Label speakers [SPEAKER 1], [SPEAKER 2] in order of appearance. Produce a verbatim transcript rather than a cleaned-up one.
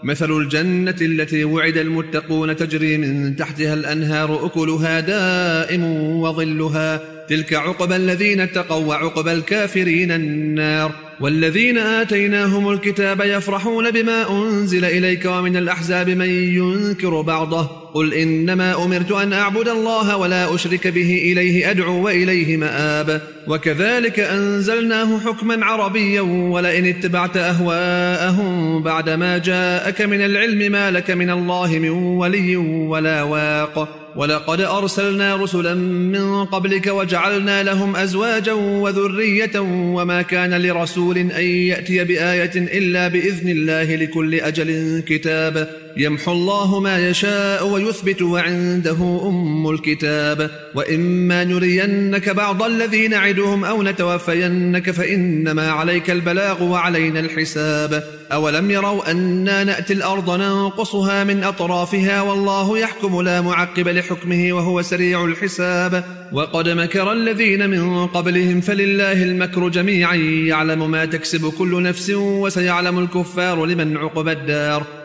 [SPEAKER 1] مثل الجنة التي وعد المتقون تجري من تحتها الأنهار أكلها دائم وظلها تلك عقبى الذين اتقوا وعقبى الكافرين النار. والذين آتيناهم الكتاب يفرحون بما أنزل إليك ومن الأحزاب من ينكر بعضه قل إنما أمرت أن أعبد الله ولا أشرك به إليه أدعو وإليه مآب. وكذلك أنزلناه حكما عربيا ولئن اتبعت أهواءهم بعدما جاءك من العلم ما لك من الله من ولي ولا واق. ولقد أرسلنا رسلا من قبلك وجعلنا لهم أزواجا وذرية وما كان لرسول أن يأتي بآية إلا بإذن الله لكل أجل كتاب يمحو الله ما يشاء ويثبت وعنده أم الكتاب. وإما نرينك بعض الذي نعدهم أو نتوفينك فإنما عليك البلاغ وعلينا الحساب. أولم يروا أنا نأتي الأرض ننقصها من أطرافها والله يحكم لا معقب لحكمه وهو سريع الحساب. وقد مكر الذين من قبلهم فلله المكر جميعا يعلم ما تكسب كل نفس وسيعلم الكفار لمن عقبى الدار.